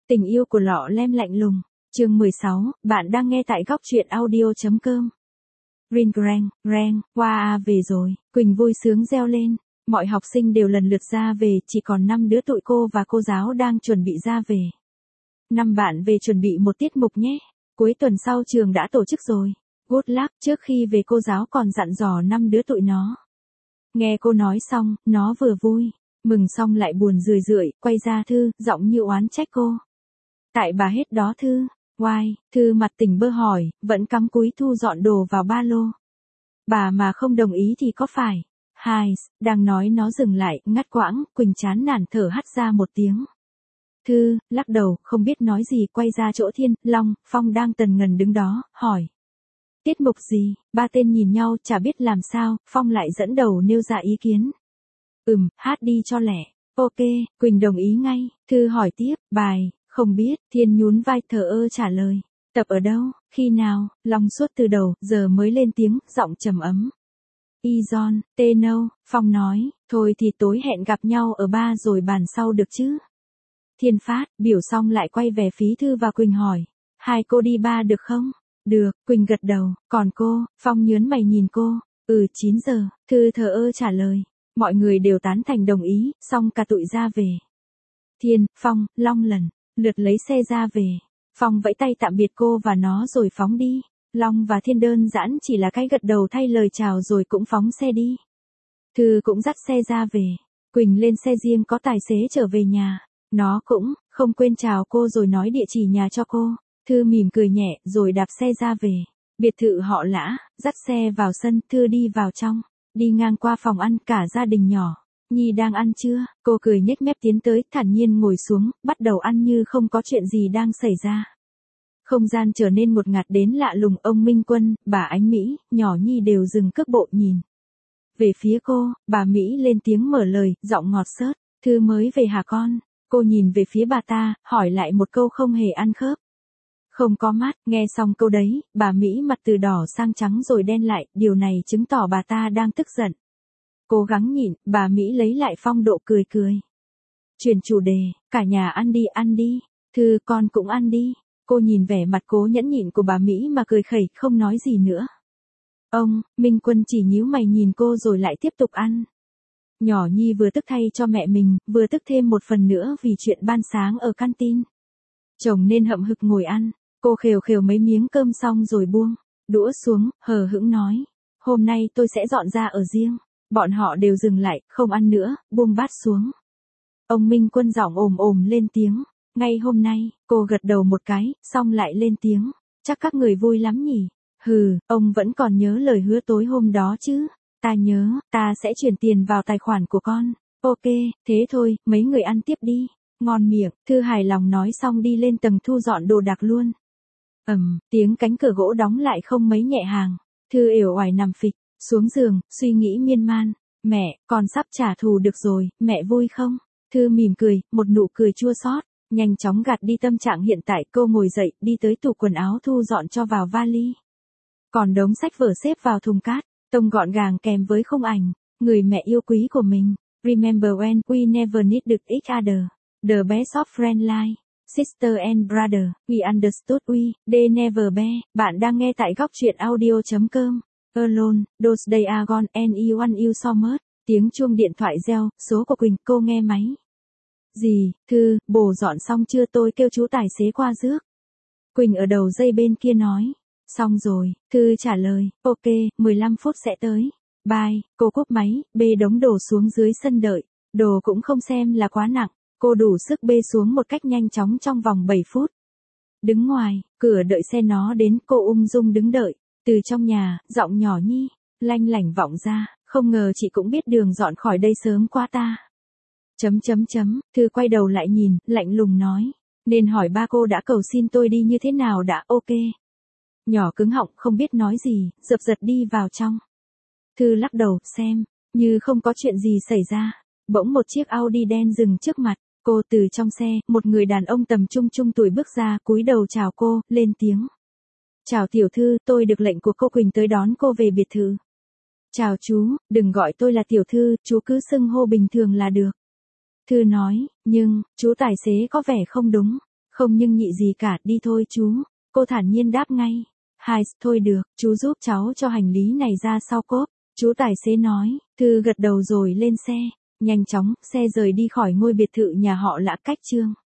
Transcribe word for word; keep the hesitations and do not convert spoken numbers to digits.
Tình yêu của lọ lem lạnh lùng. Chương mười sáu, bạn đang nghe tại góc truyện audio.com. Ring rang, rang, qua wow, về rồi, Quỳnh vui sướng reo lên. Mọi học sinh đều lần lượt ra về, chỉ còn năm đứa tụi cô và cô giáo đang chuẩn bị ra về. Năm bạn về chuẩn bị một tiết mục nhé. Cuối tuần sau trường đã tổ chức rồi. Good luck. Trước khi về cô giáo còn dặn dò năm đứa tụi nó. Nghe cô nói xong, nó vừa vui, mừng xong lại buồn rười rượi, quay ra Thư, giọng như oán trách cô. Tại bà hết đó Thư. Why? Thư mặt tỉnh bơ hỏi, vẫn cắm cúi thu dọn đồ vào ba lô. Bà mà không đồng ý thì có phải? Hai, đang nói nó dừng lại, ngắt quãng, Quỳnh chán nản thở hắt ra một tiếng. Thư, lắc đầu, không biết nói gì, quay ra chỗ Thiên, Long, Phong đang tần ngần đứng đó, hỏi. Tiết mục gì? Ba tên nhìn nhau, chả biết làm sao, Phong lại dẫn đầu nêu ra ý kiến. Ừm, hát đi cho lẻ. Ok, Quỳnh đồng ý ngay. Thư hỏi tiếp, bài, không biết, Thiên nhún vai thờ ơ trả lời. Tập ở đâu, khi nào, Long suốt từ đầu, giờ mới lên tiếng, giọng trầm ấm. Izon, Teno, Phong nói, thôi thì tối hẹn gặp nhau ở ba rồi bàn sau được chứ. Thiên phát, biểu xong lại quay về phí Thư và Quỳnh hỏi. Hai cô đi ba được không? Được, Quỳnh gật đầu, còn cô, Phong nhớn mày nhìn cô. Ừ chín giờ, Thư thờ ơ trả lời. Mọi người đều tán thành đồng ý, xong cả tụi ra về. Thiên, Phong, Long lần lượt lấy xe ra về. Phong vẫy tay tạm biệt cô và nó rồi phóng đi. Long và Thiên đơn giản chỉ là cái gật đầu thay lời chào rồi cũng phóng xe đi. Thư cũng dắt xe ra về. Quỳnh lên xe riêng có tài xế trở về nhà. Nó cũng không quên chào cô rồi nói địa chỉ nhà cho cô. Thư mỉm cười nhẹ rồi đạp xe ra về. Biệt thự họ Lã, dắt xe vào sân, Thư đi vào trong. Đi ngang qua phòng ăn cả gia đình nhỏ. Nhi đang ăn chưa? Cô cười nhếch mép tiến tới, thản nhiên ngồi xuống, bắt đầu ăn như không có chuyện gì đang xảy ra. Không gian trở nên một ngạt đến lạ lùng, ông Minh Quân, bà Ánh Mỹ, nhỏ Nhi đều dừng cước bộ nhìn. Về phía cô, bà Mỹ lên tiếng mở lời, giọng ngọt xớt. Thư mới về hả con? Cô nhìn về phía bà ta, hỏi lại một câu không hề ăn khớp. Không có mắt, nghe xong câu đấy, bà Mỹ mặt từ đỏ sang trắng rồi đen lại, điều này chứng tỏ bà ta đang tức giận. Cố gắng nhịn, bà Mỹ lấy lại phong độ cười cười. Chuyển chủ đề, cả nhà ăn đi ăn đi. Thư, con cũng ăn đi. Cô nhìn vẻ mặt cố nhẫn nhịn của bà Mỹ mà cười khẩy, không nói gì nữa. Ông, Minh Quân chỉ nhíu mày nhìn cô rồi lại tiếp tục ăn. Nhỏ Nhi vừa tức thay cho mẹ mình, vừa tức thêm một phần nữa vì chuyện ban sáng ở canteen. Chồng nên hậm hực ngồi ăn. Cô khều khều mấy miếng cơm xong rồi buông đũa xuống, hờ hững nói. Hôm nay tôi sẽ dọn ra ở riêng. Bọn họ đều dừng lại, không ăn nữa, buông bát xuống. Ông Minh Quân giọng ồm ồm lên tiếng. Ngay hôm nay, cô gật đầu một cái, xong lại lên tiếng. Chắc các người vui lắm nhỉ? Hừ, ông vẫn còn nhớ lời hứa tối hôm đó chứ? Ta nhớ, ta sẽ chuyển tiền vào tài khoản của con. Ok, thế thôi, mấy người ăn tiếp đi. Ngon miệng, Thư hài lòng nói xong đi lên tầng thu dọn đồ đạc luôn. Ầm, tiếng cánh cửa gỗ đóng lại không mấy nhẹ hàng. Thư uể oải nằm phịch xuống giường, suy nghĩ miên man. Mẹ, con sắp trả thù được rồi, mẹ vui không? Thư mỉm cười, một nụ cười chua xót, nhanh chóng gạt đi tâm trạng hiện tại. Cô ngồi dậy, đi tới tủ quần áo thu dọn cho vào vali. Còn đống sách vở xếp vào thùng cát, tông gọn gàng kèm với khung ảnh người mẹ yêu quý của mình. Remember when we never needed each other, the best of friend like sister and brother, we understood we, they never be. Bạn đang nghe tại góc truyện audio.com. Alone, those days are gone and you want you so much. Tiếng chuông điện thoại reo, số của Quỳnh, cô nghe máy. Gì, Thư, bồ dọn xong chưa, tôi kêu chú tài xế qua rước. Quỳnh ở đầu dây bên kia nói. Xong rồi, Thư trả lời, ok, mười lăm phút sẽ tới. Bye, cô cúp máy, bê đống đồ xuống dưới sân đợi. Đồ cũng không xem là quá nặng. Cô đủ sức bê xuống một cách nhanh chóng trong vòng bảy phút. Đứng ngoài, cửa đợi xe nó đến, cô ung dung đứng đợi. Từ trong nhà, giọng nhỏ Nhi lanh lảnh vọng ra, không ngờ chị cũng biết đường dọn khỏi đây sớm quá ta. Chấm chấm chấm, Thư quay đầu lại nhìn, lạnh lùng nói. Nên hỏi ba cô đã cầu xin tôi đi như thế nào đã, ok. Nhỏ cứng họng không biết nói gì, dập dật đi vào trong. Thư lắc đầu, xem, như không có chuyện gì xảy ra. Bỗng một chiếc Audi đen dừng trước mặt. Cô từ trong xe, một người đàn ông tầm trung trung tuổi bước ra, cúi đầu chào cô, lên tiếng. Chào tiểu thư, tôi được lệnh của cô Quỳnh tới đón cô về biệt thự. Chào chú, đừng gọi tôi là tiểu thư, chú cứ xưng hô bình thường là được. Thư nói, nhưng, chú tài xế có vẻ không đúng. Không nhưng nhị gì cả, đi thôi chú. Cô thản nhiên đáp ngay. Hai, thôi được, chú giúp cháu cho hành lý này ra sau cốp. Chú tài xế nói, Thư gật đầu rồi lên xe. Nhanh chóng, xe rời đi khỏi ngôi biệt thự nhà họ Lã cách Trương.